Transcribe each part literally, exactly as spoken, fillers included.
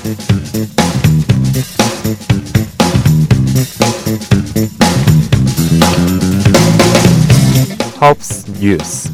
헙스 뉴스.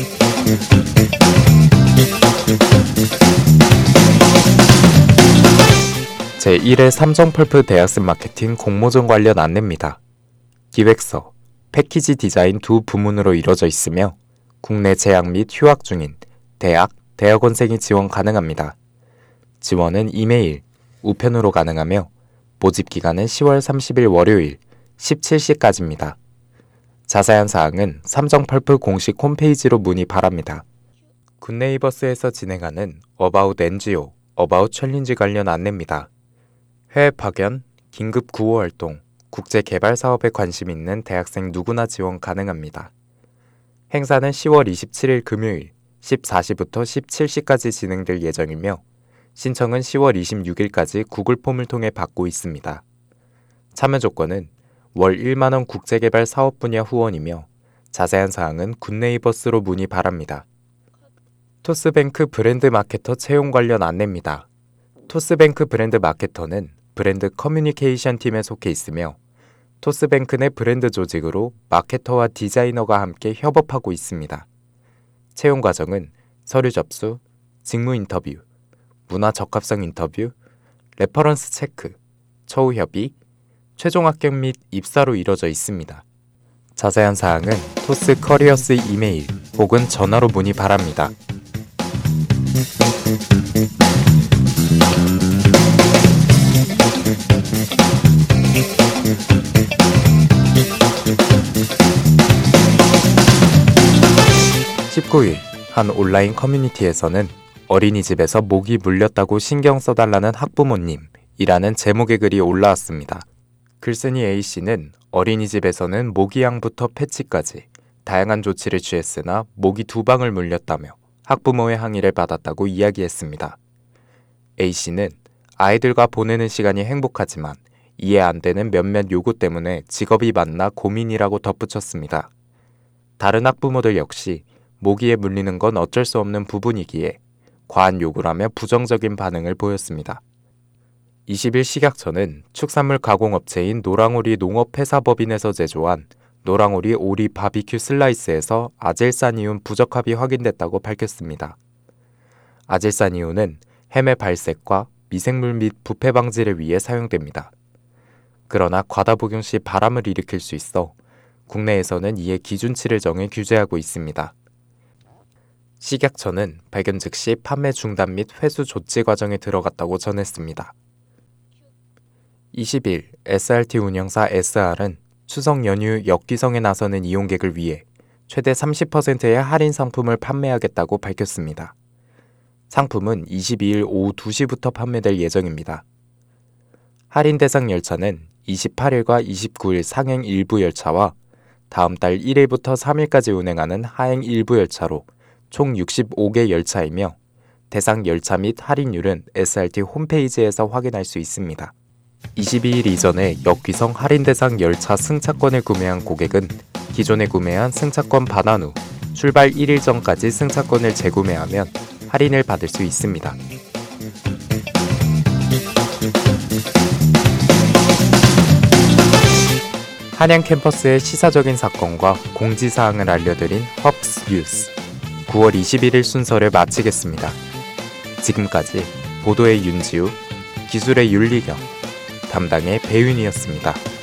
제일 회 삼성펄프 대학생 마케팅 공모전 관련 안내입니다. 기획서, 패키지 디자인 두 부문으로 이루어져 있으며 국내 재학 및 휴학 중인 대학, 대학원생이 지원 가능합니다. 지원은 이메일, 우편으로 가능하며 모집 기간은 시월 삼십일 월요일 십칠 시까지입니다. 자세한 사항은 삼성펄프 공식 홈페이지로 문의 바랍니다. 굿네이버스에서 진행하는 어바웃 엔지오, 어바웃 챌린지 관련 안내입니다. 해외 파견, 긴급 구호 활동, 국제 개발 사업에 관심 있는 대학생 누구나 지원 가능합니다. 행사는 시월 이십칠일 금요일 열네 시부터 열일곱 시까지 진행될 예정이며 신청은 시월 이십육일까지 구글 폼을 통해 받고 있습니다. 참여 조건은 월 일만 원 국제개발 사업 분야 후원이며 자세한 사항은 굿네이버스로 문의 바랍니다. 토스뱅크 브랜드 마케터 채용 관련 안내입니다. 토스뱅크 브랜드 마케터는 브랜드 커뮤니케이션 팀에 속해 있으며 토스뱅크 내 브랜드 조직으로 마케터와 디자이너가 함께 협업하고 있습니다. 채용 과정은 서류 접수, 직무 인터뷰, 문화 적합성 인터뷰, 레퍼런스 체크, 처우 협의, 최종 합격 및 입사로 이루어져 있습니다. 자세한 사항은 토스 커리어스 이메일 혹은 전화로 문의 바랍니다. 십구일 한 온라인 커뮤니티에서는 어린이집에서 모기 물렸다고 신경 써달라는 학부모님이라는 제목의 글이 올라왔습니다. 글쓴이 A씨는 어린이집에서는 모기향부터 패치까지 다양한 조치를 취했으나 모기 두 방을 물렸다며 학부모의 항의를 받았다고 이야기했습니다. A씨는 아이들과 보내는 시간이 행복하지만 이해 안 되는 몇몇 요구 때문에 직업이 맞나 고민이라고 덧붙였습니다. 다른 학부모들 역시 모기에 물리는 건 어쩔 수 없는 부분이기에 과한 요구라며 부정적인 반응을 보였습니다. 이십일 식약처는 축산물 가공업체인 노랑오리 농업회사법인에서 제조한 노랑오리 오리 바비큐 슬라이스에서 아젤사니온 부적합이 확인됐다고 밝혔습니다. 아젤사니온은 햄의 발색과 미생물 및 부패 방지를 위해 사용됩니다. 그러나 과다 복용 시 바람을 일으킬 수 있어 국내에서는 이에 기준치를 정해 규제하고 있습니다. 식약처는 발견 즉시 판매 중단 및 회수 조치 과정에 들어갔다고 전했습니다. 이십일 에스알티 운영사 에스알은 추석 연휴 역기성에 나서는 이용객을 위해 최대 삼십 퍼센트의 할인 상품을 판매하겠다고 밝혔습니다. 상품은 이십이일 오후 두 시부터 판매될 예정입니다. 할인 대상 열차는 이십팔일과 이십구일 상행 일부 열차와 다음 달 일일부터 삼일까지 운행하는 하행 일부 열차로 총 육십오 개 열차이며 대상 열차 및 할인율은 에스알티 홈페이지에서 확인할 수 있습니다. 이십이일 이전에 역귀성 할인 대상 열차 승차권을 구매한 고객은 기존에 구매한 승차권 반환 후 출발 일일 전까지 승차권을 재구매하면 할인을 받을 수 있습니다. 한양 캠퍼스의 시사적인 사건과 공지사항을 알려드린 헙스 뉴스 구월 이십일일 순서를 마치겠습니다. 지금까지 보도의 윤지우, 기술의 윤리경, 담당의 배윤이었습니다.